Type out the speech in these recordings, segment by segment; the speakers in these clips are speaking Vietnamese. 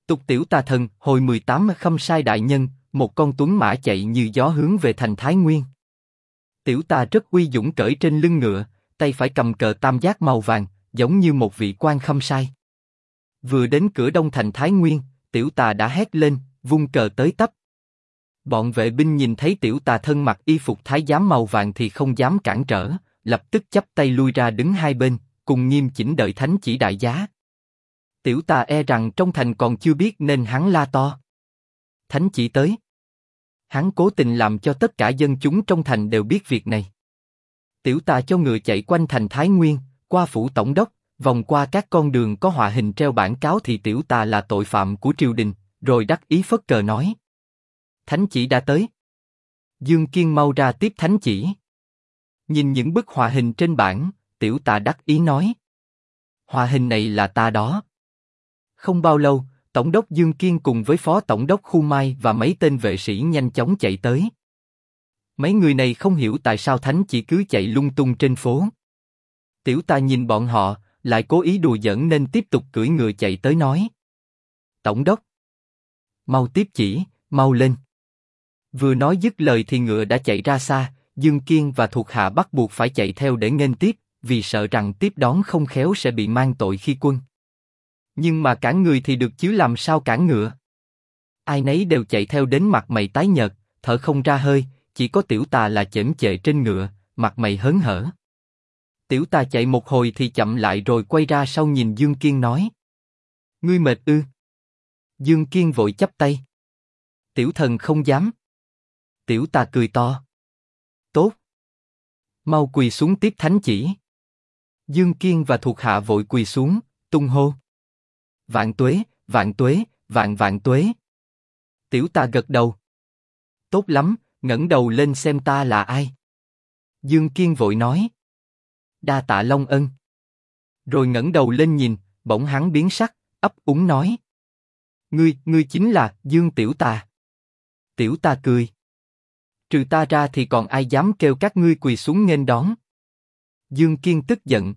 Tục tiểu tà thần, hồi 18 Khâm sai đại nhân, một con tuấn mã chạy như gió hướng về thành Thái Nguyên. Tiểu tà rất uy dũng cởi trên lưng ngựa, tay phải cầm cờ tam giác màu vàng, giống như một vị quan khâm sai. Vừa đến cửa đông thành Thái Nguyên, tiểu tà đã hét lên, vung cờ tới tấp. Bọn vệ binh nhìn thấy tiểu tà thân mặc y phục thái giám màu vàng thì không dám cản trở, lập tức chắp tay lui ra đứng hai bên, cùng nghiêm chỉnh đợi thánh chỉ đại giá. Tiểu tà e rằng trong thành còn chưa biết nên hắn la to. Thánh chỉ tới. Hắn cố tình làm cho tất cả dân chúng trong thành đều biết việc này. Tiểu tà cho ngựa chạy quanh thành Thái Nguyên, qua phủ tổng đốc, vòng qua các con đường có họa hình treo bảng cáo thì tiểu tà là tội phạm của triều đình, rồi đắc ý phất cờ nói: Thánh chỉ đã tới. Dương Kiên mau ra tiếp thánh chỉ. Nhìn những bức họa hình trên bảng, tiểu tà đắc ý nói: Họa hình này là ta đó. Không bao lâu, tổng đốc Dương Kiên cùng với phó tổng đốc Khu Mai và mấy tên vệ sĩ nhanh chóng chạy tới. Mấy người này không hiểu tại sao thánh chỉ cứ chạy lung tung trên phố. Tiểu tà nhìn bọn họ, lại cố ý đùa giỡn nên tiếp tục cưỡi ngựa chạy tới nói: Tổng đốc, mau tiếp chỉ, mau lên. Vừa nói dứt lời thì ngựa đã chạy ra xa. Dương Kiên và thuộc hạ bắt buộc phải chạy theo để nghênh tiếp, vì sợ rằng tiếp đón không khéo sẽ bị mang tội khi quân. Nhưng mà cản người thì được chứ làm sao cản ngựa? Ai nấy đều chạy theo đến mặt mày tái nhợt, thở không ra hơi, chỉ có tiểu tà là chễm chệ trên ngựa, mặt mày hớn hở. Tiểu tà chạy một hồi thì chậm lại rồi quay ra sau nhìn Dương Kiên nói: Ngươi mệt ư? Dương Kiên vội chắp tay: Tiểu thần không dám. Tiểu tà cười to: Tốt, mau quỳ xuống tiếp thánh chỉ. Dương Kiên và thuộc hạ vội quỳ xuống, tung hô: Vạn tuế, vạn tuế, vạn vạn tuế. Tiểu tà gật đầu: Tốt lắm, ngẩng đầu lên xem ta là ai. Dương Kiên vội nói: Đa tạ Long ân. Rồi ngẩng đầu lên nhìn, bỗng hắn biến sắc, ấp úng nói: Ngươi chính là Dương Tiểu Tà. Tiểu tà cười: Trừ ta ra thì còn ai dám kêu các ngươi quỳ xuống nghênh đón? Dương Kiên tức giận: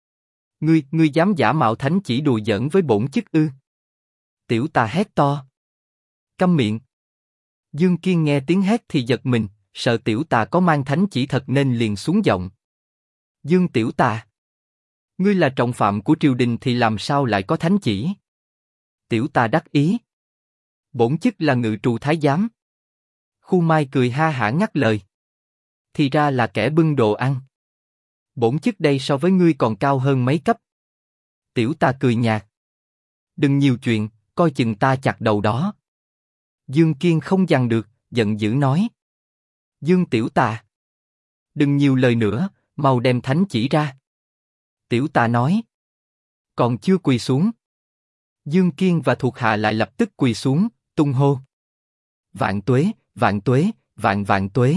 Ngươi dám giả mạo thánh chỉ đùa giỡn với bổn chức ư? Tiểu tà hét to: Câm miệng! Dương Kiên nghe tiếng hét thì giật mình, sợ tiểu tà có mang thánh chỉ thật nên liền xuống giọng: Dương Tiểu Tà, ngươi là trọng phạm của triều đình thì làm sao lại có thánh chỉ? Tiểu tà đắc ý: Bổn chức là ngự trù thái giám. Khu Mai cười ha hả ngắt lời: Thì ra là kẻ bưng đồ ăn. Bổn chức đây so với ngươi còn cao hơn mấy cấp. Tiểu tà cười nhạt: Đừng nhiều chuyện, coi chừng ta chặt đầu đó. Dương Kiên không dằn được, giận dữ nói: Dương Tiểu Tà, đừng nhiều lời nữa, mau đem thánh chỉ ra. Tiểu tà nói: Còn chưa quỳ xuống. Dương Kiên và thuộc hạ lại lập tức quỳ xuống, tung hô: Vạn tuế, vạn tuế, vạn vạn tuế.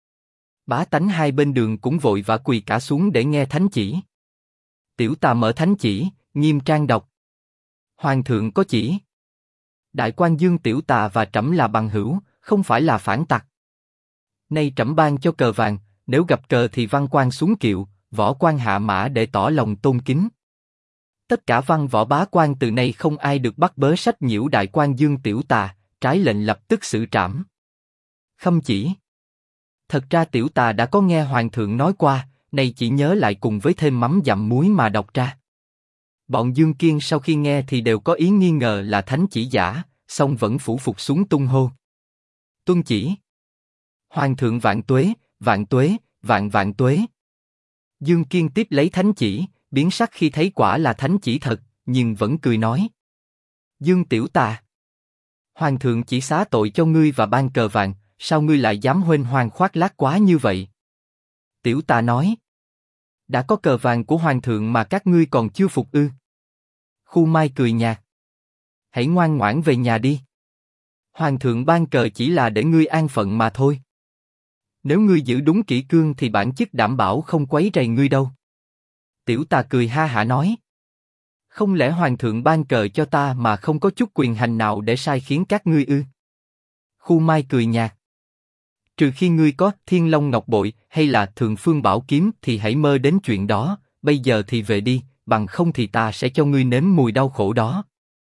Bá tánh hai bên đường cũng vội vã quỳ cả xuống để nghe thánh chỉ. Tiểu tà mở thánh chỉ, nghiêm trang đọc: Hoàng thượng có chỉ. Đại quan Dương Tiểu Tà và trẫm là bằng hữu, không phải là phản tặc. Nay trẫm ban cho cờ vàng, nếu gặp cờ thì văn quan xuống kiệu, võ quan hạ mã để tỏ lòng tôn kính. Tất cả văn võ bá quan từ nay không ai được bắt bớ sách nhiễu đại quan Dương Tiểu Tà, trái lệnh lập tức xử trảm. Khâm chỉ. Thật ra Tiểu Tà đã có nghe hoàng thượng nói qua, nay chỉ nhớ lại cùng với thêm mắm dặm muối mà đọc ra. Bọn Dương Kiên sau khi nghe thì đều có ý nghi ngờ là thánh chỉ giả, song vẫn phủ phục xuống tung hô: Tuân chỉ. Hoàng thượng vạn tuế, vạn tuế, vạn vạn tuế. Dương Kiên tiếp lấy thánh chỉ, biến sắc khi thấy quả là thánh chỉ thật, nhưng vẫn cười nói: Dương Tiểu Tà, hoàng thượng chỉ xá tội cho ngươi và ban cờ vàng, sao ngươi lại dám huênh hoang khoác lác quá như vậy? Tiểu Tà nói: Đã có cờ vàng của hoàng thượng mà các ngươi còn chưa phục ư? Khu Mai cười nhạt: Hãy ngoan ngoãn về nhà đi. Hoàng thượng ban cờ chỉ là để ngươi an phận mà thôi. Nếu ngươi giữ đúng kỷ cương thì bản chức đảm bảo không quấy rầy ngươi đâu. Tiểu Tà cười ha hả nói: Không lẽ hoàng thượng ban cờ cho ta mà không có chút quyền hành nào để sai khiến các ngươi ư? Khu Mai cười nhạt: Trừ khi ngươi có Thiên Long Ngọc Bội hay là Thượng Phương Bảo Kiếm thì hãy mơ đến chuyện đó, bây giờ thì về đi, bằng không thì ta sẽ cho ngươi nếm mùi đau khổ đó.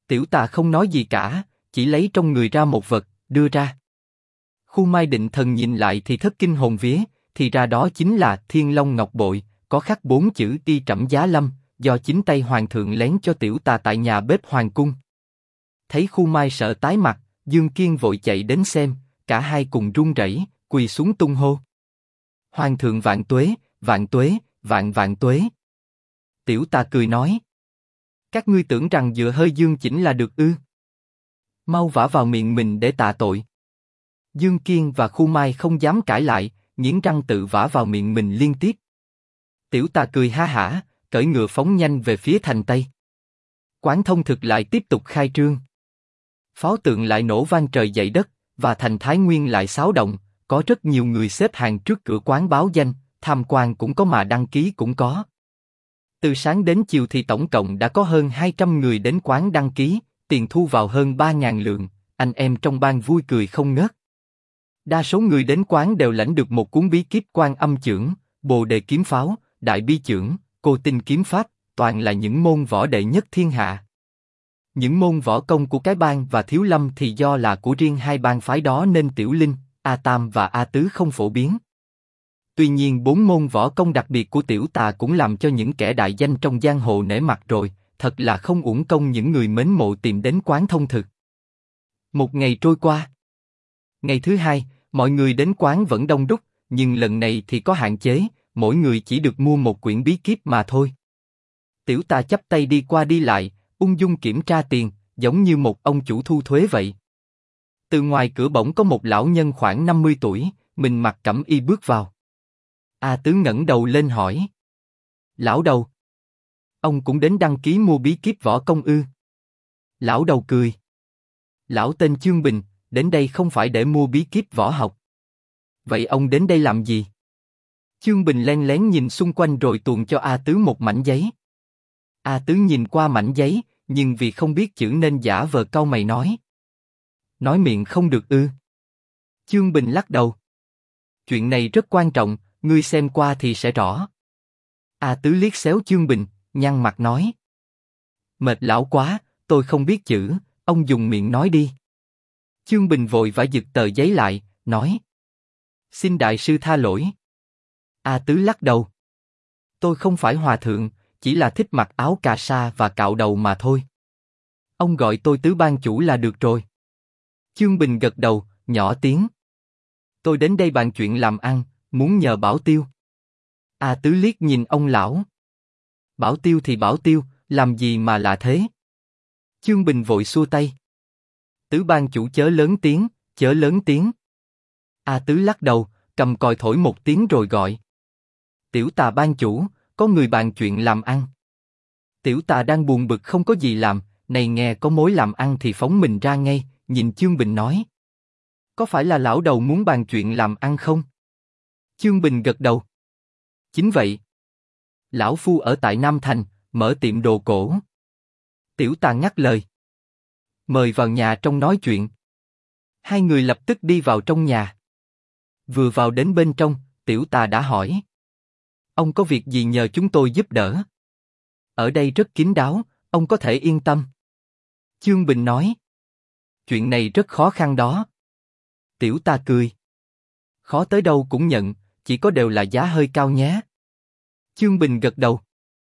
Tiểu Tà không nói gì cả, chỉ lấy trong người ra một vật, đưa ra. Khu Mai Định Thần nhìn lại thì thất kinh hồn vía, thì ra đó chính là Thiên Long Ngọc Bội, có khắc 4 chữ Y Trẩm Giá Lâm, do chính tay hoàng thượng lén cho Tiểu Tà tại nhà bếp hoàng cung. Thấy Khu Mai sợ tái mặt, Dương Kiên vội chạy đến xem, cả hai cùng run rẩy, quỳ xuống tung hô. Hoàng thượng vạn tuế, vạn tuế, vạn vạn tuế. Tiểu Tà cười nói. Các ngươi tưởng rằng dựa hơi dương chỉnh là được ư? Mau vả vào miệng mình để tạ tội. Dương Kiên và Khu Mai không dám cãi lại, nghiến răng tự vả vào miệng mình liên tiếp. Tiểu Tà cười ha hả, cởi ngựa phóng nhanh về phía thành Tây. Quán thông thực lại tiếp tục khai trương. Pháo tượng lại nổ vang trời dậy đất, và thành Thái Nguyên lại xáo động, có rất nhiều người xếp hàng trước cửa quán báo danh, tham quan cũng có mà đăng ký cũng có. Từ sáng đến chiều thì tổng cộng đã có hơn 200 người đến quán đăng ký, tiền thu vào hơn 3.000 lượng, anh em trong ban vui cười không ngớt. Đa số người đến quán đều lãnh được một cuốn bí kíp Quan Âm Chưởng, Bồ Đề Kiếm Pháo, Đại Bi Chưởng, Cô Tinh Kiếm Pháp, toàn là những môn võ đệ nhất thiên hạ. Những môn võ công của cái bang và Thiếu Lâm thì do là của riêng hai bang phái đó nên Tiểu Linh, A Tam và A Tứ không phổ biến. Tuy nhiên 4 môn võ công đặc biệt của Tiểu Tà cũng làm cho những kẻ đại danh trong giang hồ nể mặt rồi, thật là không uổng công những người mến mộ tìm đến quán thông thực. Một ngày trôi qua. Ngày thứ hai, mọi người đến quán vẫn đông đúc, nhưng lần này thì có hạn chế, mỗi người chỉ được mua một quyển bí kíp mà thôi. Tiểu Tà chắp tay đi qua đi lại, ung dung kiểm tra tiền, giống như một ông chủ thu thuế vậy. Từ ngoài cửa bỗng có một lão nhân khoảng 50 tuổi, mình mặc cẩm y bước vào. A Tứ ngẩng đầu lên hỏi. Lão đầu, ông cũng đến đăng ký mua bí kíp võ công ư? Lão đầu cười. Lão tên Chương Bình, đến đây không phải để mua bí kíp võ học. Vậy ông đến đây làm gì? Chương Bình len lén nhìn xung quanh rồi tuồn cho A Tứ một mảnh giấy. A Tứ nhìn qua mảnh giấy, nhưng vì không biết chữ nên giả vờ cau mày nói. Nói miệng không được ư? Chương Bình lắc đầu. Chuyện này rất quan trọng, ngươi xem qua thì sẽ rõ. A Tứ liếc xéo Chương Bình, nhăn mặt nói. Mệt lão quá, tôi không biết chữ, ông dùng miệng nói đi. Chương Bình vội vã giật tờ giấy lại, nói. Xin đại sư tha lỗi. A Tứ lắc đầu. Tôi không phải hòa thượng, chỉ là thích mặc áo cà sa và cạo đầu mà thôi. Ông gọi tôi Tứ ban chủ là được rồi. Chương Bình gật đầu, nhỏ tiếng. Tôi đến đây bàn chuyện làm ăn, muốn nhờ bảo tiêu. A Tứ liếc nhìn ông lão. Bảo tiêu thì bảo tiêu, làm gì mà lạ thế? Chương Bình vội xua tay. Tứ ban chủ chớ lớn tiếng, chớ lớn tiếng. A Tứ lắc đầu, cầm còi thổi một tiếng rồi gọi. Tiểu Tà ban chủ, có người bàn chuyện làm ăn. Tiểu Tà đang buồn bực không có gì làm, này nghe có mối làm ăn thì phóng mình ra ngay, nhìn Chương Bình nói. Có phải là lão đầu muốn bàn chuyện làm ăn không? Chương Bình gật đầu. Chính vậy. Lão phu ở tại Nam Thành, mở tiệm đồ cổ. Tiểu Tà ngắt lời. Mời vào nhà trong nói chuyện. Hai người lập tức đi vào trong nhà. Vừa vào đến bên trong, Tiểu Tà đã hỏi. Ông có việc gì nhờ chúng tôi giúp đỡ? Ở đây rất kín đáo, ông có thể yên tâm. Chương Bình nói. Chuyện này rất khó khăn đó. Tiểu Tà cười. Khó tới đâu cũng nhận, chỉ có đều là giá hơi cao nhé. Chương Bình gật đầu.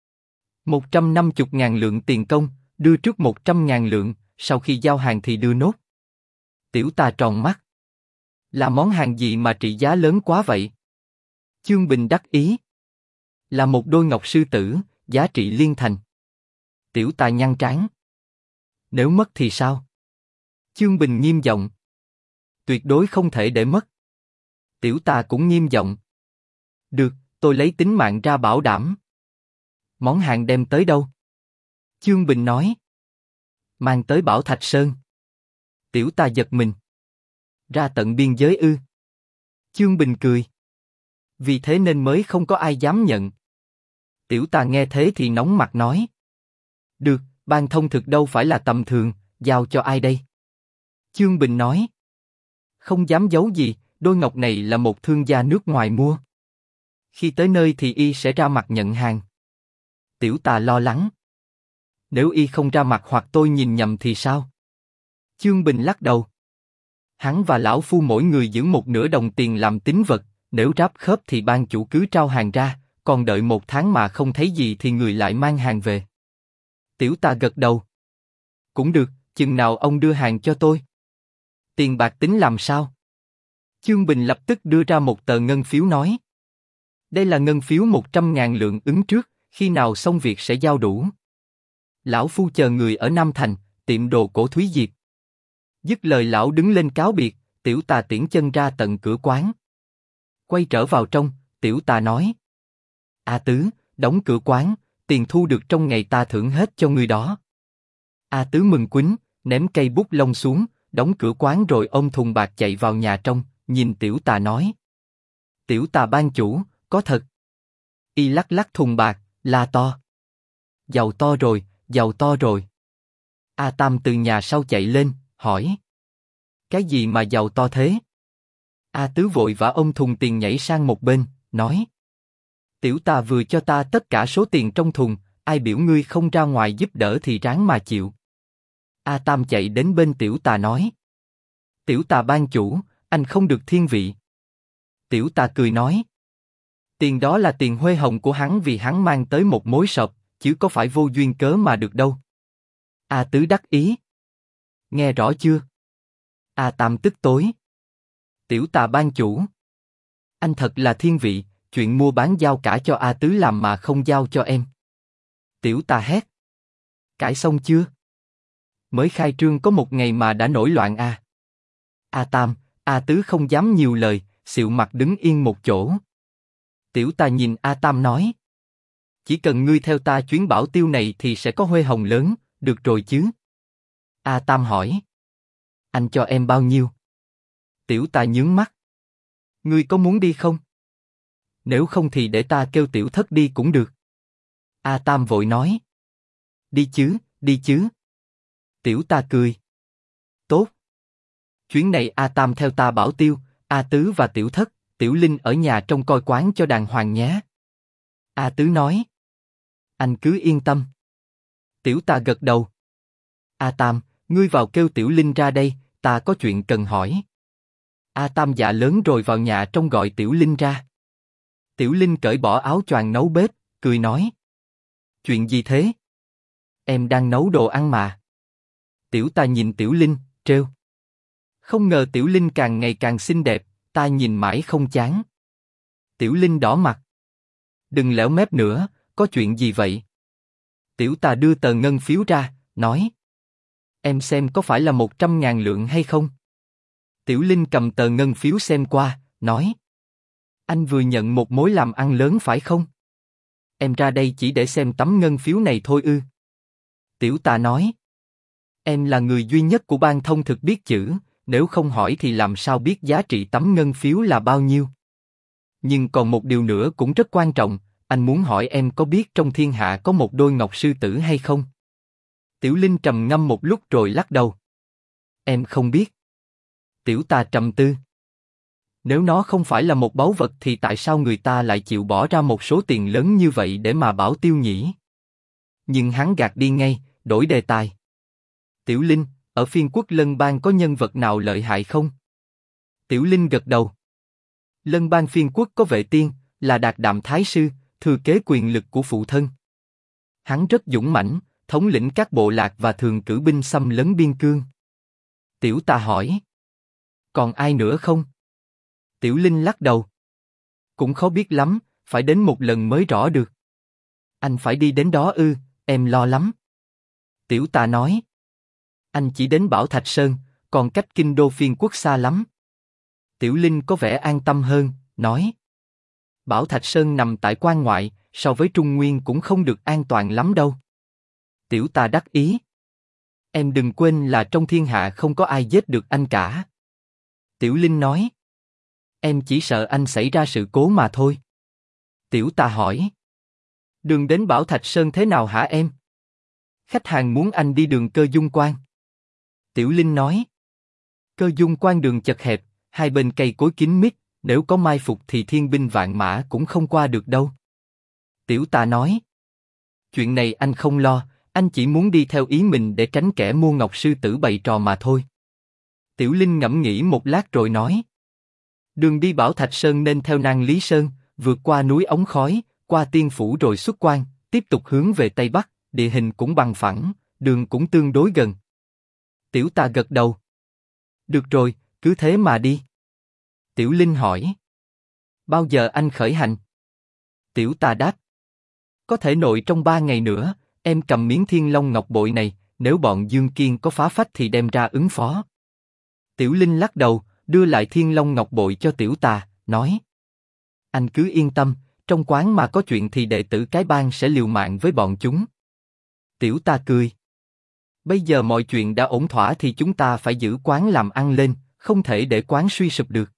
150.000 lượng tiền công, đưa trước 100.000 lượng, sau khi giao hàng thì đưa nốt. Tiểu Tà tròn mắt. Là món hàng gì mà trị giá lớn quá vậy? Chương Bình đắc ý. Là một đôi ngọc sư tử, giá trị liên thành. Tiểu Tà nhăn trán. Nếu mất thì sao? Chương Bình nghiêm giọng. Tuyệt đối không thể để mất. Tiểu Tà cũng nghiêm giọng. Được, tôi lấy tính mạng ra bảo đảm. Món hàng đem tới đâu? Chương Bình nói. Mang tới Bảo Thạch Sơn. Tiểu Tà giật mình. Ra tận biên giới ư? Chương Bình cười. Vì thế nên mới không có ai dám nhận. Tiểu Tà nghe thế thì nóng mặt nói. Được, ban thông thực đâu phải là tầm thường, giao cho ai đây? Chương Bình nói. Không dám giấu gì, đôi ngọc này là một thương gia nước ngoài mua. Khi tới nơi thì y sẽ ra mặt nhận hàng. Tiểu Tà lo lắng. Nếu y không ra mặt hoặc tôi nhìn nhầm thì sao? Chương Bình lắc đầu. Hắn và lão phu mỗi người giữ 1/2 đồng tiền làm tín vật, nếu ráp khớp thì ban chủ cứ trao hàng ra, còn đợi 1 tháng mà không thấy gì thì người lại mang hàng về. Tiểu Tà gật đầu. Cũng được, chừng nào ông đưa hàng cho tôi? Tiền bạc tính làm sao? Chương Bình lập tức đưa ra một tờ ngân phiếu nói. Đây là ngân phiếu 100.000 lượng ứng trước, khi nào xong việc sẽ giao đủ. Lão phu chờ người ở Nam Thành, tiệm đồ cổ Thúy Diệp. Dứt lời lão đứng lên cáo biệt, Tiểu Tà tiễn chân ra tận cửa quán. Quay trở vào trong, Tiểu Tà nói. A Tứ, đóng cửa quán, tiền thu được trong ngày ta thưởng hết cho người đó. A Tứ mừng quýnh, ném cây bút lông xuống, đóng cửa quán rồi ôm thùng bạc chạy vào nhà trong, nhìn Tiểu Tà nói. Tiểu Tà ban chủ, có thật. Y lắc lắc thùng bạc, la to. Giàu to rồi, giàu to rồi. A Tam từ nhà sau chạy lên, hỏi. Cái gì mà giàu to thế? A Tứ vội vã ôm thùng tiền nhảy sang một bên, nói. Tiểu Tà vừa cho ta tất cả số tiền trong thùng, ai biểu ngươi không ra ngoài giúp đỡ thì ráng mà chịu. A Tam chạy đến bên Tiểu Tà nói. Tiểu Tà ban chủ, anh không được thiên vị. Tiểu Tà cười nói. Tiền đó là tiền huê hồng của hắn vì hắn mang tới một mối sọp, chứ có phải vô duyên cớ mà được đâu. A Tứ đắc ý. Nghe rõ chưa? A Tam tức tối. Tiểu Tà ban chủ. Anh thật là thiên vị, chuyện mua bán giao cả cho A Tứ làm mà không giao cho em. Tiểu Tà hét. Cãi xong chưa? Mới khai trương có 1 ngày mà đã nổi loạn à? A Tam, A Tứ không dám nhiều lời, xịu mặt đứng yên một chỗ. Tiểu Tà nhìn A Tam nói. Chỉ cần ngươi theo ta chuyến bảo tiêu này thì sẽ có huê hồng lớn, được rồi chứ? A Tam hỏi. Anh cho em bao nhiêu? Tiểu Tà nhướng mắt. Ngươi có muốn đi không? Nếu không thì để ta kêu Tiểu Thất đi cũng được. A Tam vội nói. Đi chứ, đi chứ. Tiểu Tà cười. Tốt. Chuyến này A Tam theo ta bảo tiêu, A Tứ và Tiểu Thất, Tiểu Linh ở nhà trông coi quán cho đàng hoàng nhé. A Tứ nói. Anh cứ yên tâm. Tiểu Tà gật đầu. A Tam, ngươi vào kêu Tiểu Linh ra đây, ta có chuyện cần hỏi. A Tam dạ lớn rồi vào nhà trong gọi Tiểu Linh ra. Tiểu Linh cởi bỏ áo choàng nấu bếp, cười nói. Chuyện gì thế? Em đang nấu đồ ăn mà. Tiểu Tà nhìn Tiểu Linh, trêu. Không ngờ Tiểu Linh càng ngày càng xinh đẹp, ta nhìn mãi không chán. Tiểu Linh đỏ mặt. Đừng lẻo mép nữa, có chuyện gì vậy? Tiểu Tà đưa tờ ngân phiếu ra, nói. Em xem có phải là 100.000 lượng hay không? Tiểu Linh cầm tờ ngân phiếu xem qua, nói. Anh vừa nhận một mối làm ăn lớn phải không? Em ra đây chỉ để xem tấm ngân phiếu này thôi ư? Tiểu Tà nói. Em là người duy nhất của ban thông thực biết chữ, nếu không hỏi thì làm sao biết giá trị tấm ngân phiếu là bao nhiêu? Nhưng còn một điều nữa cũng rất quan trọng, anh muốn hỏi em có biết trong thiên hạ có một đôi ngọc sư tử hay không? Tiểu Linh trầm ngâm một lúc rồi lắc đầu. Em không biết. Tiểu Tà trầm tư. Nếu nó không phải là một báu vật thì tại sao người ta lại chịu bỏ ra một số tiền lớn như vậy để mà bảo tiêu nhỉ? Nhưng hắn gạt đi ngay, đổi đề tài. Tiểu Linh, ở Phiên Quốc Lân Bang có nhân vật nào lợi hại không? Tiểu Linh gật đầu. Lân Bang Phiên Quốc có Vệ Tiên, là Đạt Đạm Thái Sư, thừa kế quyền lực của phụ thân. Hắn rất dũng mãnh, thống lĩnh các bộ lạc và thường cử binh xâm lấn biên cương. Tiểu Tà hỏi. Còn ai nữa không? Tiểu Linh lắc đầu. Cũng khó biết lắm, phải đến một lần mới rõ được. Anh phải đi đến đó ư, em lo lắm. Tiểu Tà nói. Anh chỉ đến Bảo Thạch Sơn, còn cách kinh đô Phiên Quốc xa lắm. Tiểu Linh có vẻ an tâm hơn, nói. Bảo Thạch Sơn nằm tại quan ngoại, so với Trung Nguyên cũng không được an toàn lắm đâu. Tiểu Tà đắc ý. Em đừng quên là trong thiên hạ không có ai giết được anh cả. Tiểu Linh nói. Em chỉ sợ anh xảy ra sự cố mà thôi. Tiểu Tà hỏi. Đường đến Bảo Thạch Sơn thế nào hả em? Khách hàng muốn anh đi đường Cơ Dung Quan. Tiểu Linh nói. Cơ Dung Quan đường chật hẹp, hai bên cây cối kín mít, nếu có mai phục thì thiên binh vạn mã cũng không qua được đâu. Tiểu Tà nói. Chuyện này anh không lo, Anh chỉ muốn đi theo ý mình để tránh kẻ mua ngọc sư tử bày trò mà thôi. Tiểu Linh ngẫm nghĩ một lát rồi nói. Đường đi Bảo Thạch Sơn nên theo Nan Lý Sơn, vượt qua núi ống khói, qua Tiên Phủ rồi xuất quan, tiếp tục hướng về Tây Bắc, địa hình cũng bằng phẳng, đường cũng tương đối gần. Tiểu Tà gật đầu. Được rồi, cứ thế mà đi. Tiểu Linh hỏi. Bao giờ anh khởi hành? Tiểu Tà đáp. Có thể nội trong 3 ngày nữa, em cầm miếng Thiên Long Ngọc bội này, nếu bọn Dương Kiên có phá phách thì đem ra ứng phó. Tiểu Linh lắc đầu, đưa lại Thiên Long Ngọc bội cho Tiểu Tà, nói. Anh cứ yên tâm, trong quán mà có chuyện thì đệ tử cái bang sẽ liều mạng với bọn chúng. Tiểu Tà cười. Bây giờ mọi chuyện đã ổn thỏa thì chúng ta phải giữ quán làm ăn lên, không thể để quán suy sụp được.